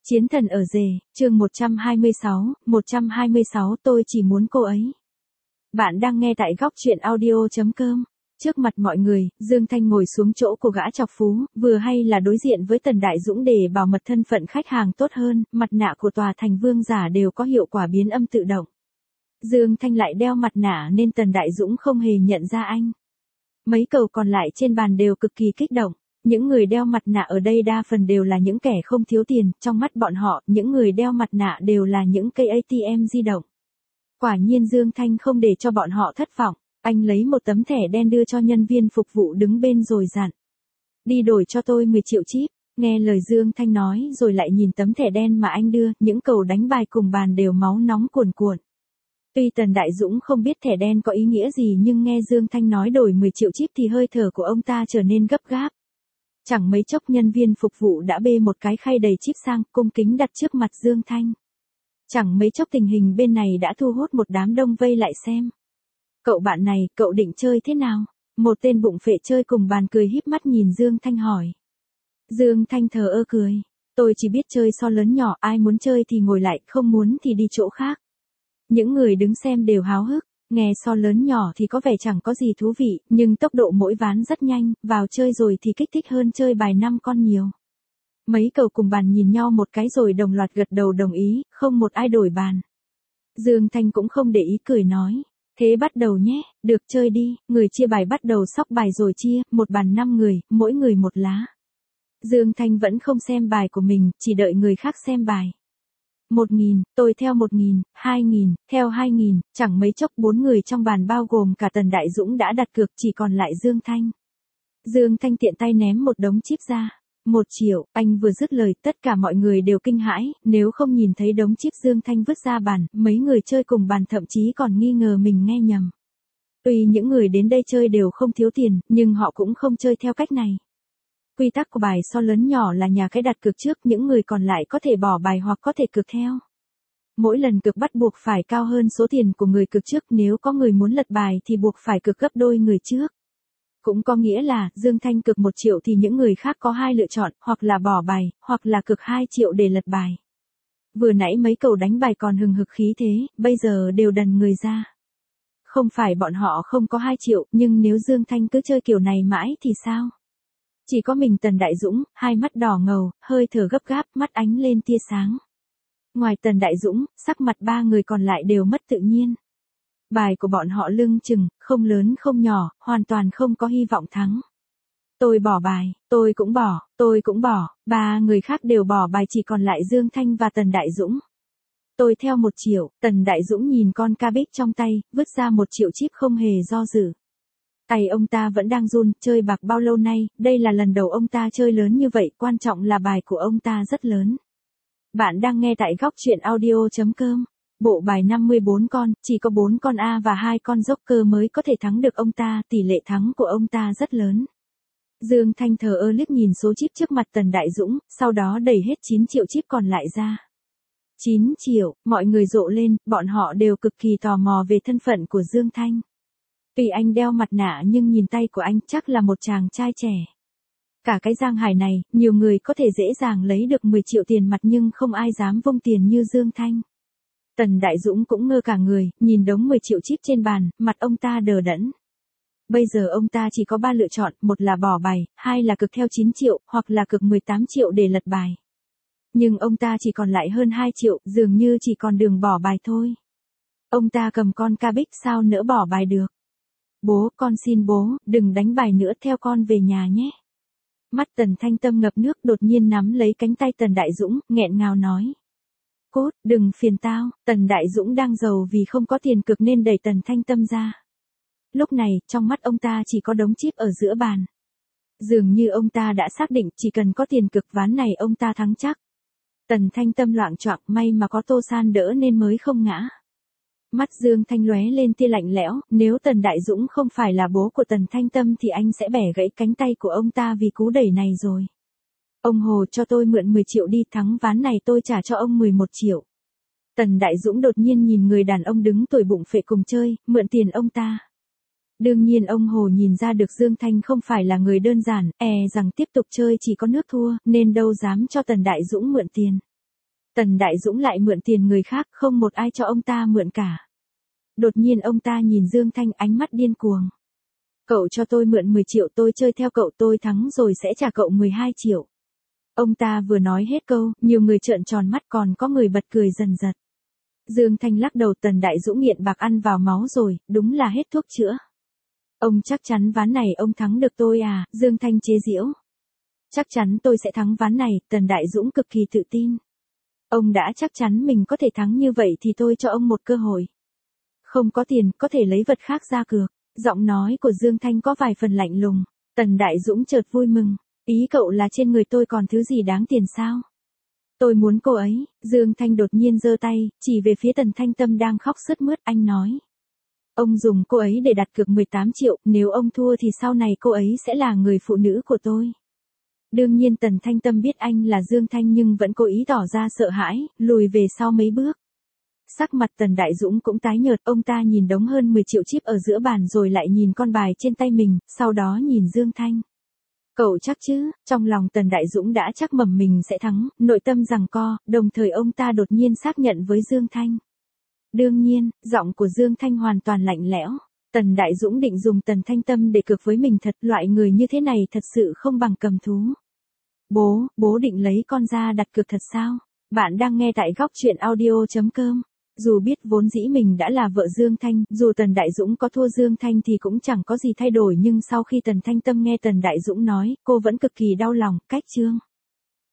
Chiến thần ở rể, chương 126, tôi chỉ muốn cô ấy. Bạn đang nghe tại góc truyện audio.com. Trước mặt mọi người, Dương Thanh ngồi xuống chỗ của gã chọc phú, vừa hay là đối diện với Tần Đại Dũng để bảo mật thân phận khách hàng tốt hơn, mặt nạ của tòa thành vương giả đều có hiệu quả biến âm tự động. Dương Thanh lại đeo mặt nạ nên Tần Đại Dũng không hề nhận ra anh. Mấy cầu còn lại trên bàn đều cực kỳ kích động. Những người đeo mặt nạ ở đây đa phần đều là những kẻ không thiếu tiền, trong mắt bọn họ, những người đeo mặt nạ đều là những cây ATM di động. Quả nhiên Dương Thanh không để cho bọn họ thất vọng, anh lấy một tấm thẻ đen đưa cho nhân viên phục vụ đứng bên rồi dặn. Đi đổi cho tôi 10 triệu chip, nghe lời Dương Thanh nói rồi lại nhìn tấm thẻ đen mà anh đưa, những cầu đánh bài cùng bàn đều máu nóng cuồn cuộn. Tuy Tần Đại Dũng không biết thẻ đen có ý nghĩa gì nhưng nghe Dương Thanh nói đổi 10 triệu chip thì hơi thở của ông ta trở nên gấp gáp. Chẳng mấy chốc nhân viên phục vụ đã bê một cái khay đầy chip sang, cung kính đặt trước mặt Dương Thanh. Chẳng mấy chốc tình hình bên này đã thu hút một đám đông vây lại xem. Cậu bạn này, cậu định chơi thế nào? Một tên bụng phệ chơi cùng bàn cười híp mắt nhìn Dương Thanh hỏi. Dương Thanh thờ ơ cười. Tôi chỉ biết chơi so lớn nhỏ, ai muốn chơi thì ngồi lại, không muốn thì đi chỗ khác. Những người đứng xem đều háo hức. Nghe so lớn nhỏ thì có vẻ chẳng có gì thú vị, nhưng tốc độ mỗi ván rất nhanh, vào chơi rồi thì kích thích hơn chơi bài 5 con nhiều. Mấy cầu cùng bàn nhìn nhau một cái rồi đồng loạt gật đầu đồng ý, không một ai đổi bàn. Dương Thanh cũng không để ý cười nói, thế bắt đầu nhé, được chơi đi, người chia bài bắt đầu sóc bài rồi chia, một bàn 5 người, mỗi người một lá. Dương Thanh vẫn không xem bài của mình, chỉ đợi người khác xem bài. 1.000, tôi theo 1.000, 2.000, theo 2.000, chẳng mấy chốc 4 người trong bàn bao gồm cả Tần Đại Dũng đã đặt cược, chỉ còn lại Dương Thanh. Dương Thanh tiện tay ném một đống chip ra. 1 triệu, anh vừa dứt lời tất cả mọi người đều kinh hãi, nếu không nhìn thấy đống chip Dương Thanh vứt ra bàn, mấy người chơi cùng bàn thậm chí còn nghi ngờ mình nghe nhầm. Tuy những người đến đây chơi đều không thiếu tiền, nhưng họ cũng không chơi theo cách này. Quy tắc của bài so lớn nhỏ là nhà cái đặt cược trước, những người còn lại có thể bỏ bài hoặc có thể cược theo. Mỗi lần cược bắt buộc phải cao hơn số tiền của người cược trước, nếu có người muốn lật bài thì buộc phải cược gấp đôi người trước. Cũng có nghĩa là, Dương Thanh cược 1 triệu thì những người khác có 2 lựa chọn, hoặc là bỏ bài, hoặc là cược 2 triệu để lật bài. Vừa nãy mấy cầu đánh bài còn hừng hực khí thế, bây giờ đều đần người ra. Không phải bọn họ không có 2 triệu, nhưng nếu Dương Thanh cứ chơi kiểu này mãi thì sao? Chỉ có mình Tần Đại Dũng, hai mắt đỏ ngầu, hơi thở gấp gáp, mắt ánh lên tia sáng. Ngoài Tần Đại Dũng, sắc mặt 3 người còn lại đều mất tự nhiên. Bài của bọn họ lưng chừng, không lớn không nhỏ, hoàn toàn không có hy vọng thắng. Tôi bỏ bài, tôi cũng bỏ, 3 người khác đều bỏ bài, chỉ còn lại Dương Thanh và Tần Đại Dũng. Tôi theo 1 triệu, Tần Đại Dũng nhìn con cabbage trong tay, vứt ra 1 triệu chip không hề do dự. Tay ông ta vẫn đang run, chơi bạc bao lâu nay, đây là lần đầu ông ta chơi lớn như vậy, quan trọng là bài của ông ta rất lớn. Bạn đang nghe tại góc truyện audio.com. Bộ bài 54 con, chỉ có 4 con A và 2 con Joker mới có thể thắng được ông ta, tỷ lệ thắng của ông ta rất lớn. Dương Thanh thờ ơ liếc nhìn số chip trước mặt Tần Đại Dũng, sau đó đẩy hết 9 triệu chip còn lại ra. 9 triệu, mọi người rộ lên, bọn họ đều cực kỳ tò mò về thân phận của Dương Thanh. Tuy anh đeo mặt nạ nhưng nhìn tay của anh chắc là một chàng trai trẻ. Cả cái Giang Hải này, nhiều người có thể dễ dàng lấy được 10 triệu tiền mặt nhưng không ai dám vung tiền như Dương Thanh. Tần Đại Dũng cũng ngơ cả người, nhìn đống 10 triệu chip trên bàn, mặt ông ta đờ đẫn. Bây giờ ông ta chỉ có 3 lựa chọn, một là bỏ bài, 2 là cược theo 9 triệu, hoặc là cược 18 triệu để lật bài. Nhưng ông ta chỉ còn lại hơn 2 triệu, dường như chỉ còn đường bỏ bài thôi. Ông ta cầm con cabbage sao nỡ bỏ bài được. Bố, con xin bố, đừng đánh bài nữa, theo con về nhà nhé. Mắt Tần Thanh Tâm ngập nước, đột nhiên nắm lấy cánh tay Tần Đại Dũng, nghẹn ngào nói. Cốt, đừng phiền tao. Tần Đại Dũng đang giàu vì không có tiền cược nên đẩy Tần Thanh Tâm ra. Lúc này, trong mắt ông ta chỉ có đống chip ở giữa bàn. Dường như ông ta đã xác định chỉ cần có tiền cược ván này ông ta thắng chắc. Tần Thanh Tâm loạng choạng, may mà có Tô San đỡ nên mới không ngã. Mắt Dương Thanh lóe lên tia lạnh lẽo, nếu Tần Đại Dũng không phải là bố của Tần Thanh Tâm thì anh sẽ bẻ gãy cánh tay của ông ta vì cú đẩy này rồi. Ông Hồ cho tôi mượn 10 triệu đi, thắng ván này tôi trả cho ông 11 triệu. Tần Đại Dũng đột nhiên nhìn người đàn ông đứng tuổi bụng phệ cùng chơi, mượn tiền ông ta. Đương nhiên ông Hồ nhìn ra được Dương Thanh không phải là người đơn giản, rằng tiếp tục chơi chỉ có nước thua, nên đâu dám cho Tần Đại Dũng mượn tiền. Tần Đại Dũng lại mượn tiền người khác, không một ai cho ông ta mượn cả. Đột nhiên ông ta nhìn Dương Thanh ánh mắt điên cuồng. Cậu cho tôi mượn 10 triệu, tôi chơi theo cậu, tôi thắng rồi sẽ trả cậu 12 triệu. Ông ta vừa nói hết câu, nhiều người trợn tròn mắt, còn có người bật cười dần dật. Dương Thanh lắc đầu, Tần Đại Dũng nghiện bạc ăn vào máu rồi, đúng là hết thuốc chữa. Ông chắc chắn ván này ông thắng được tôi à? Dương Thanh chế giễu. Chắc chắn tôi sẽ thắng ván này, Tần Đại Dũng cực kỳ tự tin. Ông đã chắc chắn mình có thể thắng như vậy thì tôi cho ông một cơ hội. Không có tiền, có thể lấy vật khác ra cược. Giọng nói của Dương Thanh có vài phần lạnh lùng. Tần Đại Dũng chợt vui mừng. Ý cậu là trên người tôi còn thứ gì đáng tiền sao? Tôi muốn cô ấy. Dương Thanh đột nhiên giơ tay, chỉ về phía Tần Thanh Tâm đang khóc sướt mướt, anh nói. Ông dùng cô ấy để đặt cược 18 triệu, nếu ông thua thì sau này cô ấy sẽ là người phụ nữ của tôi. Đương nhiên Tần Thanh Tâm biết anh là Dương Thanh nhưng vẫn cố ý tỏ ra sợ hãi, lùi về sau mấy bước. Sắc mặt Tần Đại Dũng cũng tái nhợt, ông ta nhìn đống hơn 10 triệu chip ở giữa bàn rồi lại nhìn con bài trên tay mình, sau đó nhìn Dương Thanh. Cậu chắc chứ? Trong lòng Tần Đại Dũng đã chắc mẩm mình sẽ thắng, nội tâm giằng co, đồng thời ông ta đột nhiên xác nhận với Dương Thanh. Đương nhiên, giọng của Dương Thanh hoàn toàn lạnh lẽo. Tần Đại Dũng định dùng Tần Thanh Tâm để cược với mình thật, loại người như thế này thật sự không bằng cầm thú. Bố định lấy con ra đặt cược thật sao? Bạn đang nghe tại góc truyện audio.com. Dù biết vốn dĩ mình đã là vợ Dương Thanh, dù Tần Đại Dũng có thua Dương Thanh thì cũng chẳng có gì thay đổi, nhưng sau khi Tần Thanh Tâm nghe Tần Đại Dũng nói, cô vẫn cực kỳ đau lòng, cách chương.